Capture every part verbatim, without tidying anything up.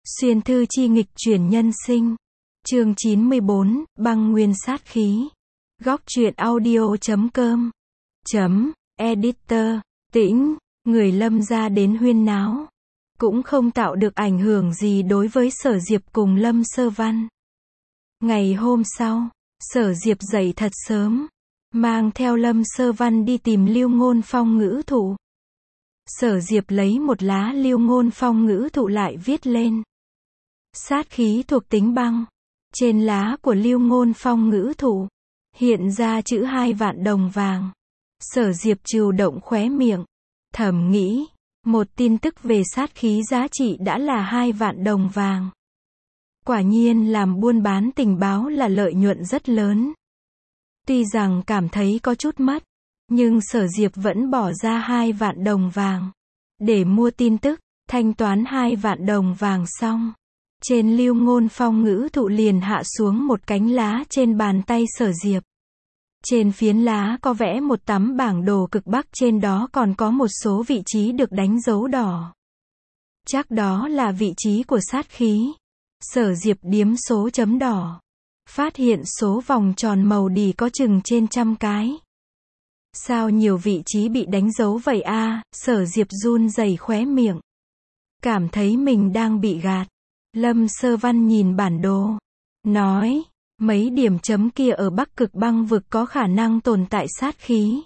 Xuyên thư chi nghịch chuyển nhân sinh. Chương chín mươi bốn, băng nguyên sát khí. Góc truyện audio chấm com. Chấm, editor, tĩnh, người Lâm gia đến huyên náo. Cũng không tạo được ảnh hưởng gì đối với Sở Diệp cùng Lâm Sơ Văn. Ngày hôm sau, Sở Diệp dậy thật sớm, mang theo Lâm Sơ Văn đi tìm Lưu Ngôn Phong ngữ thụ. Sở Diệp lấy một lá Lưu Ngôn Phong ngữ thụ lại viết lên. Sát khí thuộc tính băng. Trên lá của Lưu Ngôn Phong ngữ thụ hiện ra chữ hai vạn đồng vàng. Sở Diệp trừu động khóe miệng, thầm nghĩ, một tin tức về sát khí giá trị đã là hai vạn đồng vàng. Quả nhiên làm buôn bán tình báo là lợi nhuận rất lớn. Tuy rằng cảm thấy có chút mất, nhưng Sở Diệp vẫn bỏ ra hai vạn đồng vàng để mua tin tức. Thanh toán hai vạn đồng vàng xong, trên Lưu Ngôn Phong ngữ thụ liền hạ xuống một cánh lá trên bàn tay Sở Diệp. Trên phiến lá có vẽ một tấm bảng đồ cực Bắc, trên đó còn có một số vị trí được đánh dấu đỏ. Chắc đó là vị trí của sát khí. Sở Diệp điếm số chấm đỏ, phát hiện số vòng tròn màu đỉ có chừng trên trăm cái. Sao nhiều vị trí bị đánh dấu vậy a? À? Sở Diệp run rẩy khóe miệng, cảm thấy mình đang bị gạt. Lâm Sơ Văn nhìn bản đồ, nói, mấy điểm chấm kia ở Bắc Cực băng vực có khả năng tồn tại sát khí.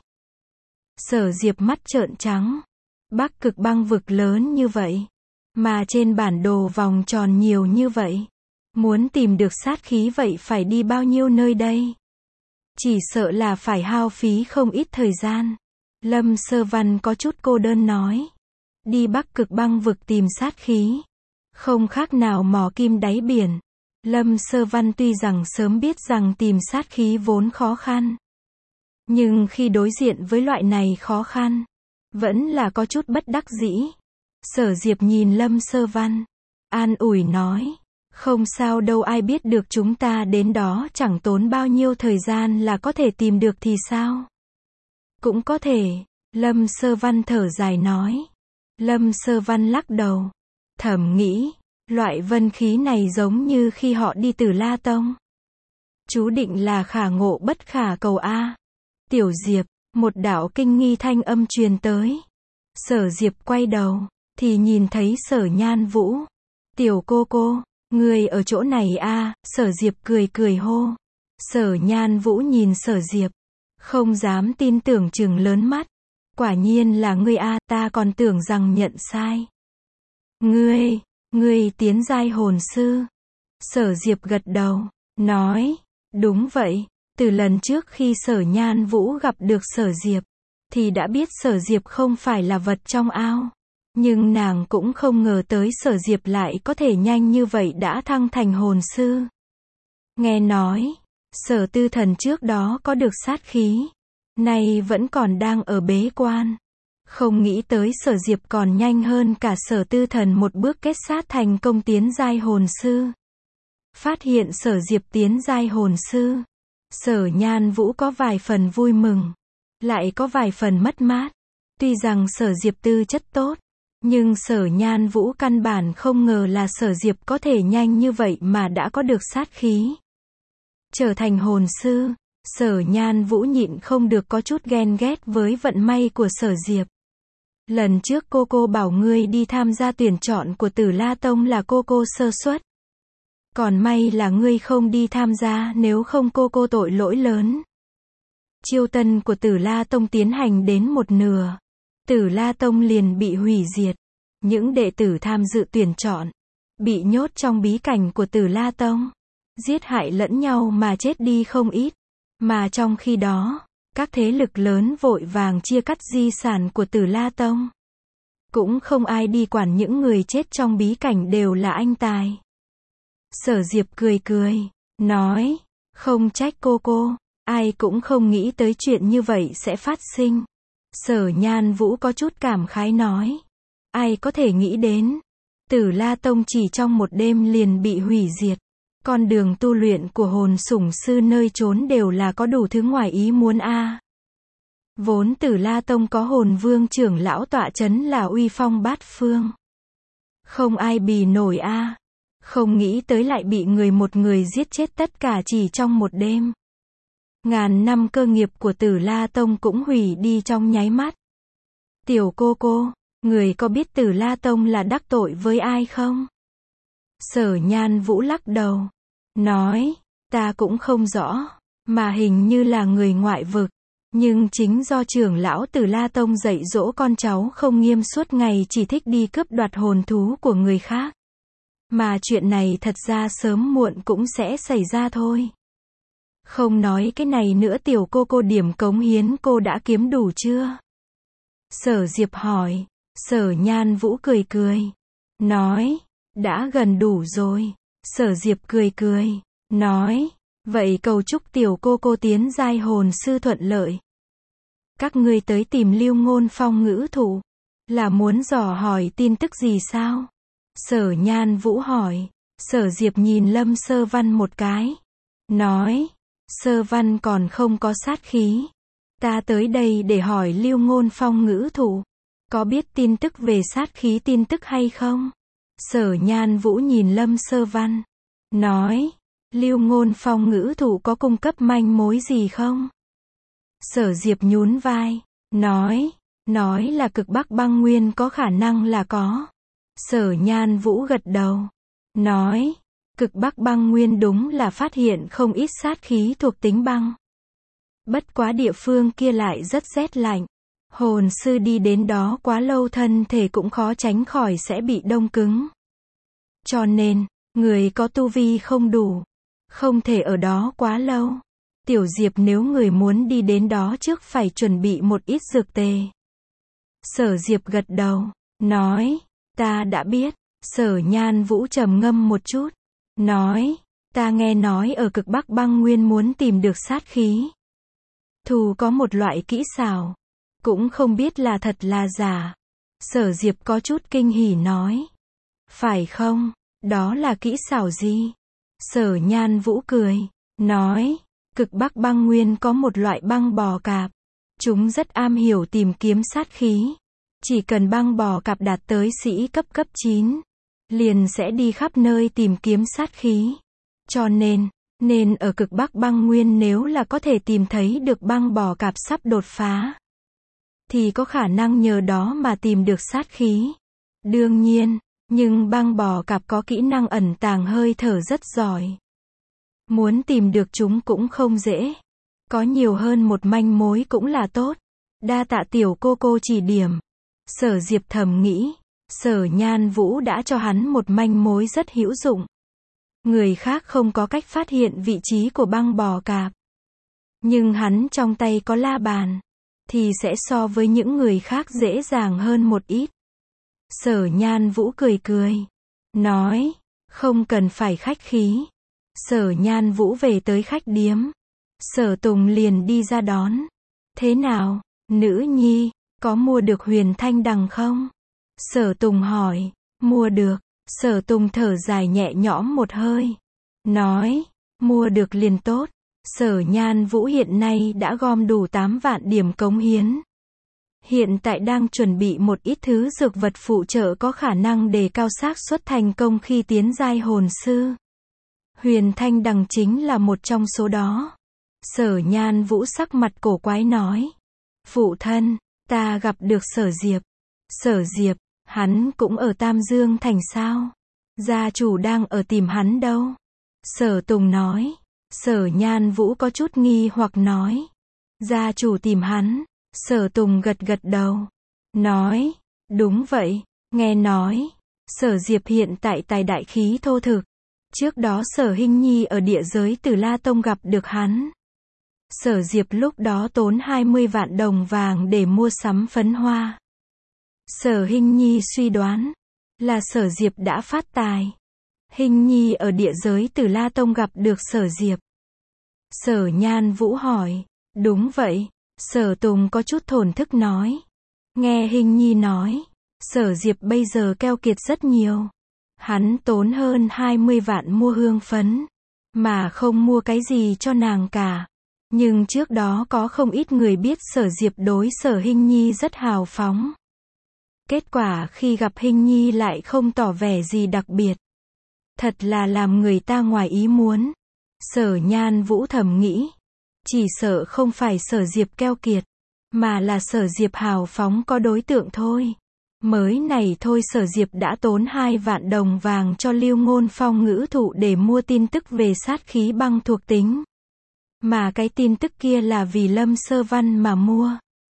Sở Diệp mắt trợn trắng. Bắc Cực băng vực lớn như vậy, mà trên bản đồ vòng tròn nhiều như vậy. Muốn tìm được sát khí vậy phải đi bao nhiêu nơi đây? Chỉ sợ là phải hao phí không ít thời gian. Lâm Sơ Văn có chút cô đơn nói. Đi Bắc Cực băng vực tìm sát khí, không khác nào mò kim đáy biển. Lâm Sơ Văn tuy rằng sớm biết rằng tìm sát khí vốn khó khăn, nhưng khi đối diện với loại này khó khăn, vẫn là có chút bất đắc dĩ. Sở Diệp nhìn Lâm Sơ Văn, an ủi nói, không sao đâu, ai biết được chúng ta đến đó chẳng tốn bao nhiêu thời gian là có thể tìm được thì sao? Cũng có thể, Lâm Sơ Văn thở dài nói. Lâm Sơ Văn lắc đầu, thầm nghĩ, loại vân khí này giống như khi họ đi Tử La Tông. Chú định là khả ngộ bất khả cầu a. Tiểu Diệp, một đạo kinh nghi thanh âm truyền tới. Sở Diệp quay đầu, thì nhìn thấy Sở Nhan Vũ. Tiểu cô cô, người ở chỗ này a? Sở Diệp cười cười hô. Sở Nhan Vũ nhìn Sở Diệp, không dám tin tưởng trừng lớn mắt. Quả nhiên là ngươi a, ta còn tưởng rằng nhận sai. Ngươi, ngươi tiến giai hồn sư. Sở Diệp gật đầu, nói, đúng vậy, từ lần trước khi Sở Nhan Vũ gặp được Sở Diệp, thì đã biết Sở Diệp không phải là vật trong ao. Nhưng nàng cũng không ngờ tới Sở Diệp lại có thể nhanh như vậy đã thăng thành hồn sư. Nghe nói, Sở Tư Thần trước đó có được sát khí, nay vẫn còn đang ở bế quan. Không nghĩ tới Sở Diệp còn nhanh hơn cả Sở Tư Thần một bước kết sát thành công tiến giai hồn sư. Phát hiện Sở Diệp tiến giai hồn sư, Sở Nhan Vũ có vài phần vui mừng, lại có vài phần mất mát. Tuy rằng Sở Diệp tư chất tốt, nhưng Sở Nhan Vũ căn bản không ngờ là Sở Diệp có thể nhanh như vậy mà đã có được sát khí. Trở thành hồn sư, Sở Nhan Vũ nhịn không được có chút ghen ghét với vận may của Sở Diệp. Lần trước cô cô bảo ngươi đi tham gia tuyển chọn của Tử La Tông là cô cô sơ suất. Còn may là ngươi không đi tham gia, nếu không cô cô tội lỗi lớn. Chiêu tân của Tử La Tông tiến hành đến một nửa, Tử La Tông liền bị hủy diệt. Những đệ tử tham dự tuyển chọn bị nhốt trong bí cảnh của Tử La Tông, giết hại lẫn nhau mà chết đi không ít. Mà trong khi đó, các thế lực lớn vội vàng chia cắt di sản của Tử La Tông. Cũng không ai đi quản những người chết trong bí cảnh đều là anh tài. Sở Diệp cười cười, nói, không trách cô cô, ai cũng không nghĩ tới chuyện như vậy sẽ phát sinh. Sở Nhan Vũ có chút cảm khái nói, ai có thể nghĩ đến, Tử La Tông chỉ trong một đêm liền bị hủy diệt. Con đường tu luyện của hồn sủng sư nơi trốn đều là có đủ thứ ngoài ý muốn a. À. Vốn Tử La Tông có hồn vương trưởng lão tọa chấn là uy phong bát phương, không ai bì nổi a. À. Không nghĩ tới lại bị người một người giết chết tất cả chỉ trong một đêm. Ngàn năm cơ nghiệp của Tử La Tông cũng hủy đi trong nháy mắt. Tiểu cô cô, người có biết Tử La Tông là đắc tội với ai không? Sở Nhan Vũ lắc đầu. Nói, ta cũng không rõ, mà hình như là người ngoại vực. Nhưng chính do trưởng lão Tử La Tông dạy dỗ con cháu không nghiêm suốt ngày chỉ thích đi cướp đoạt hồn thú của người khác. Mà chuyện này thật ra sớm muộn cũng sẽ xảy ra thôi. Không nói cái này nữa, tiểu cô cô, điểm cống hiến cô đã kiếm đủ chưa? Sở Diệp hỏi. Sở Nhan Vũ cười cười. Nói, đã gần đủ rồi. Sở Diệp cười cười. Nói, vậy cầu chúc tiểu cô cô tiến giai hồn sư thuận lợi. Các ngươi tới tìm Lưu Ngôn Phong ngữ thụ, là muốn dò hỏi tin tức gì sao? Sở Nhan Vũ hỏi. Sở Diệp nhìn Lâm Sơ Văn một cái. Nói, Sơ Văn còn không có sát khí. Ta tới đây để hỏi Lưu Ngôn Phong ngữ thụ, có biết tin tức về sát khí tin tức hay không? Sở Nhan Vũ nhìn Lâm Sơ Văn. Nói, Lưu Ngôn Phong ngữ thụ có cung cấp manh mối gì không? Sở Diệp nhún vai. Nói, nói là cực Bắc băng nguyên có khả năng là có. Sở Nhan Vũ gật đầu. Nói, cực Bắc băng nguyên đúng là phát hiện không ít sát khí thuộc tính băng. Bất quá địa phương kia lại rất rét lạnh. Hồn sư đi đến đó quá lâu thân thể cũng khó tránh khỏi sẽ bị đông cứng. Cho nên, người có tu vi không đủ, không thể ở đó quá lâu. Tiểu Diệp, nếu người muốn đi đến đó trước phải chuẩn bị một ít dược tề. Sở Diệp gật đầu. Nói, ta đã biết. Sở Nhan Vũ trầm ngâm một chút. Nói, ta nghe nói ở cực Bắc băng nguyên muốn tìm được sát khí thù có một loại kỹ xảo, cũng không biết là thật là giả. Sở Diệp có chút kinh hỉ nói. Phải không? Đó là kỹ xảo gì? Sở Nhan Vũ cười. Nói, cực Bắc băng nguyên có một loại băng bò cạp. Chúng rất am hiểu tìm kiếm sát khí. Chỉ cần băng bò cạp đạt tới sĩ cấp cấp chín, liền sẽ đi khắp nơi tìm kiếm sát khí. Cho nên, nên ở cực Bắc băng nguyên nếu là có thể tìm thấy được băng bò cạp sắp đột phá, thì có khả năng nhờ đó mà tìm được sát khí. Đương nhiên, nhưng băng bò cạp có kỹ năng ẩn tàng hơi thở rất giỏi. Muốn tìm được chúng cũng không dễ. Có nhiều hơn một manh mối cũng là tốt. Đa tạ tiểu cô cô chỉ điểm. Sở Diệp thầm nghĩ, Sở Nhan Vũ đã cho hắn một manh mối rất hữu dụng. Người khác không có cách phát hiện vị trí của băng bò cạp. Nhưng hắn trong tay có la bàn, thì sẽ so với những người khác dễ dàng hơn một ít. Sở Nhan Vũ cười cười. Nói, không cần phải khách khí. Sở Nhan Vũ về tới khách điếm. Sở Tùng liền đi ra đón. Thế nào, nữ nhi, có mua được Huyền Thanh Đằng không? Sở Tùng hỏi. Mua được. Sở Tùng thở dài nhẹ nhõm một hơi. Nói, mua được liền tốt. Sở Nhan Vũ hiện nay đã gom đủ tám vạn điểm cống hiến. Hiện tại đang chuẩn bị một ít thứ dược vật phụ trợ có khả năng đề cao xác suất thành công khi tiến giai hồn sư. Huyền Thanh Đằng chính là một trong số đó. Sở Nhan Vũ sắc mặt cổ quái nói. Phụ thân, ta gặp được Sở Diệp. Sở Diệp, hắn cũng ở Tam Dương Thành sao? Gia chủ đang ở tìm hắn đâu? Sở Tùng nói. Sở Nhan Vũ có chút nghi hoặc nói. Gia chủ tìm hắn. Sở Tùng gật gật đầu. Nói, đúng vậy, nghe nói. Sở Diệp hiện tại tài đại khí thô thực. Trước đó Sở Hinh Nhi ở địa giới Tử La Tông gặp được hắn. Sở Diệp lúc đó tốn hai mươi vạn đồng vàng để mua sắm phấn hoa. Sở Hinh Nhi suy đoán là Sở Diệp đã phát tài. Hinh Nhi ở địa giới Tử La Tông gặp được Sở Diệp. Sở Nhan Vũ hỏi, đúng vậy. Sở Tùng có chút thổn thức nói. Nghe Hinh Nhi nói, Sở Diệp bây giờ keo kiệt rất nhiều. Hắn tốn hơn hai mươi vạn mua hương phấn, mà không mua cái gì cho nàng cả. Nhưng trước đó có không ít người biết Sở Diệp đối Sở Hinh Nhi rất hào phóng. Kết quả khi gặp Hinh Nhi lại không tỏ vẻ gì đặc biệt. Thật là làm người ta ngoài ý muốn. Sở Nhan Vũ thầm nghĩ. Chỉ sợ không phải Sở Diệp keo kiệt, mà là Sở Diệp hào phóng có đối tượng thôi. Mới này thôi Sở Diệp đã tốn hai vạn đồng vàng cho Lưu Ngôn Phong ngữ thụ để mua tin tức về sát khí băng thuộc tính. Mà cái tin tức kia là vì Lâm Sơ Văn mà mua.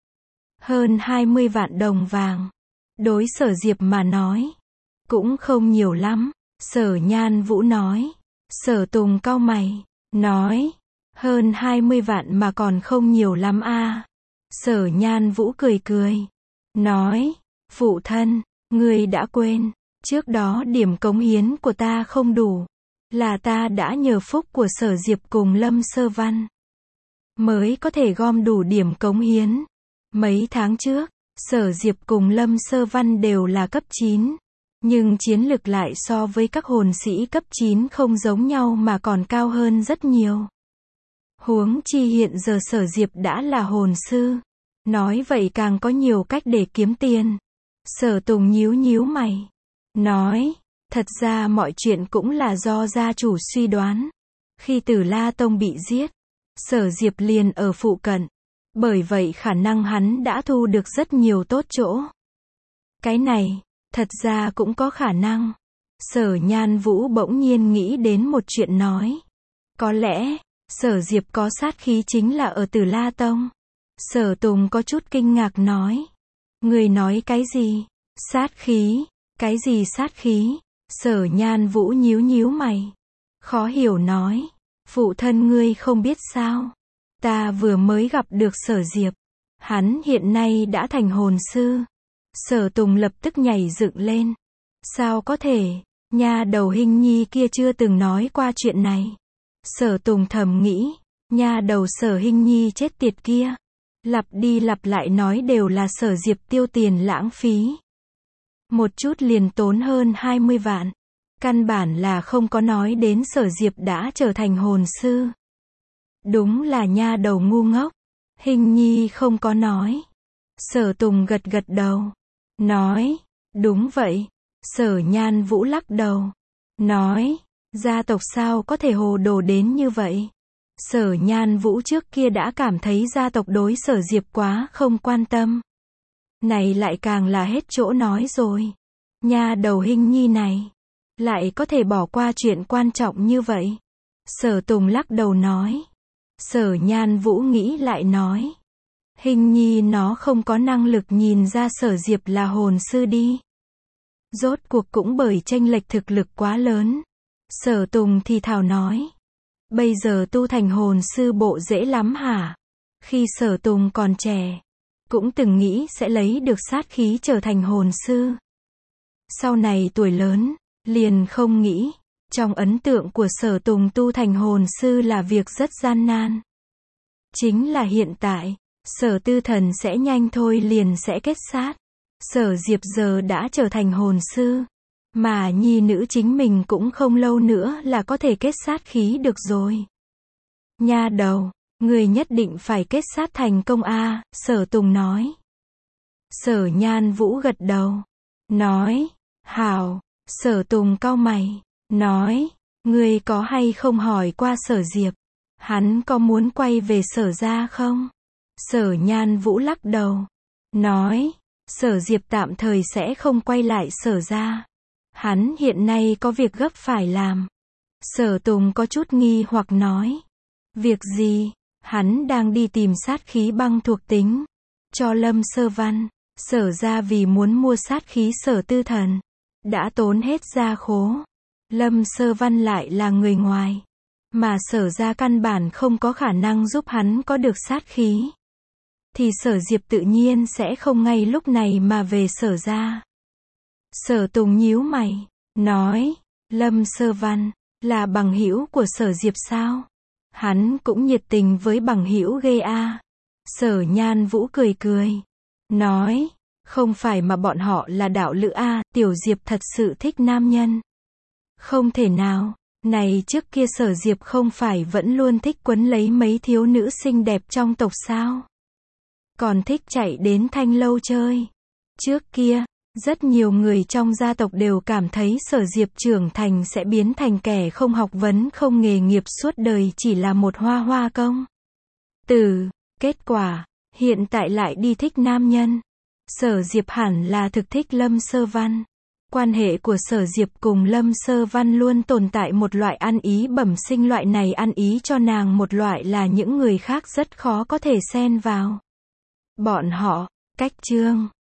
Hơn hai mươi vạn đồng vàng. Đối Sở Diệp mà nói, cũng không nhiều lắm. Sở Nhan Vũ nói. Sở Tùng cau mày, nói. Hơn hai mươi vạn mà còn không nhiều lắm a. Sở Nhan Vũ cười cười. Nói. Phụ thân, ngươi đã quên. Trước đó điểm cống hiến của ta không đủ. Là ta đã nhờ phúc của Sở Diệp cùng Lâm Sơ Văn. Mới có thể gom đủ điểm cống hiến. Mấy tháng trước, Sở Diệp cùng Lâm Sơ Văn đều là cấp chín. Nhưng chiến lực lại so với các hồn sĩ cấp chín không giống nhau mà còn cao hơn rất nhiều. Huống chi hiện giờ Sở Diệp đã là hồn sư. Nói vậy càng có nhiều cách để kiếm tiền. Sở Tùng nhíu nhíu mày. Nói, thật ra mọi chuyện cũng là do gia chủ suy đoán. Khi Tử La Tông bị giết, Sở Diệp liền ở phụ cận. Bởi vậy khả năng hắn đã thu được rất nhiều tốt chỗ. Cái này, thật ra cũng có khả năng. Sở Nhan Vũ bỗng nhiên nghĩ đến một chuyện nói. Có lẽ, Sở Diệp có sát khí chính là ở Tử La Tông. Sở Tùng có chút kinh ngạc nói. Người nói cái gì? Sát khí? Cái gì sát khí? Sở Nhan Vũ nhíu nhíu mày. Khó hiểu nói. Phụ thân ngươi không biết sao? Ta vừa mới gặp được Sở Diệp. Hắn hiện nay đã thành hồn sư. Sở Tùng lập tức nhảy dựng lên. Sao có thể? Nha đầu Hinh Nhi kia chưa từng nói qua chuyện này. Sở Tùng thầm nghĩ. Nha đầu Sở Hinh Nhi chết tiệt kia. Lặp đi lặp lại nói đều là Sở Diệp tiêu tiền lãng phí. Một chút liền tốn hơn hai mươi vạn. Căn bản là không có nói đến Sở Diệp đã trở thành hồn sư. Đúng là nha đầu ngu ngốc. Hinh Nhi không có nói. Sở Tùng gật gật đầu. Nói, đúng vậy. Sở Nhan Vũ lắc đầu. Nói, gia tộc sao có thể hồ đồ đến như vậy? Sở Nhan Vũ trước kia đã cảm thấy gia tộc đối Sở Diệp quá không quan tâm. Này lại càng là hết chỗ nói rồi. Nha đầu Hinh Nhi này, lại có thể bỏ qua chuyện quan trọng như vậy. Sở Tùng lắc đầu nói. Sở Nhan Vũ nghĩ lại nói. Hinh Nhi nó không có năng lực nhìn ra Sở Diệp là hồn sư đi. Rốt cuộc cũng bởi chênh lệch thực lực quá lớn. Sở Tùng thì thào nói. Bây giờ tu thành hồn sư bộ dễ lắm hả? Khi Sở Tùng còn trẻ, cũng từng nghĩ sẽ lấy được sát khí trở thành hồn sư. Sau này tuổi lớn, liền không nghĩ. Trong ấn tượng của Sở Tùng tu thành hồn sư là việc rất gian nan. Chính là hiện tại, Sở Tư Thần sẽ nhanh thôi liền sẽ kết sát. Sở Diệp giờ đã trở thành hồn sư. Mà nhi nữ chính mình cũng không lâu nữa là có thể kết sát khí được rồi. Nha đầu, người nhất định phải kết sát thành công a, Sở Tùng nói. Sở Nhan Vũ gật đầu. Nói, hảo. Sở Tùng cau mày. Nói, người có hay không hỏi qua Sở Diệp? Hắn có muốn quay về Sở gia không? Sở Nhan Vũ lắc đầu. Nói, Sở Diệp tạm thời sẽ không quay lại Sở gia. Hắn hiện nay có việc gấp phải làm. Sở Tùng có chút nghi hoặc nói. Việc gì? Hắn đang đi tìm sát khí băng thuộc tính. Cho Lâm Sơ Văn. Sở ra vì muốn mua sát khí Sở Tư Thần. Đã tốn hết gia khố. Lâm Sơ Văn lại là người ngoài. Mà Sở ra căn bản không có khả năng giúp hắn có được sát khí. Thì Sở Diệp tự nhiên sẽ không ngay lúc này mà về Sở ra. Sở Tùng nhíu mày, nói, Lâm Sơ Văn, là bằng hữu của Sở Diệp sao? Hắn cũng nhiệt tình với bằng hữu ghê a. Sở Nhan Vũ cười cười, nói, không phải mà bọn họ là đạo lữ a, Tiểu Diệp thật sự thích nam nhân. Không thể nào, này trước kia Sở Diệp không phải vẫn luôn thích quấn lấy mấy thiếu nữ xinh đẹp trong tộc sao? Còn thích chạy đến Thanh Lâu chơi. Trước kia, Rất nhiều người trong gia tộc đều cảm thấy Sở Diệp trưởng thành sẽ biến thành kẻ không học vấn không nghề nghiệp suốt đời chỉ là một hoa hoa công tử. Kết quả, hiện tại lại đi thích nam nhân. Sở Diệp hẳn là thực thích Lâm Sơ Văn. Quan hệ của Sở Diệp cùng Lâm Sơ Văn luôn tồn tại một loại ăn ý bẩm sinh, loại này ăn ý cho nàng một loại là những người khác rất khó có thể xen vào. Bọn họ, cách chương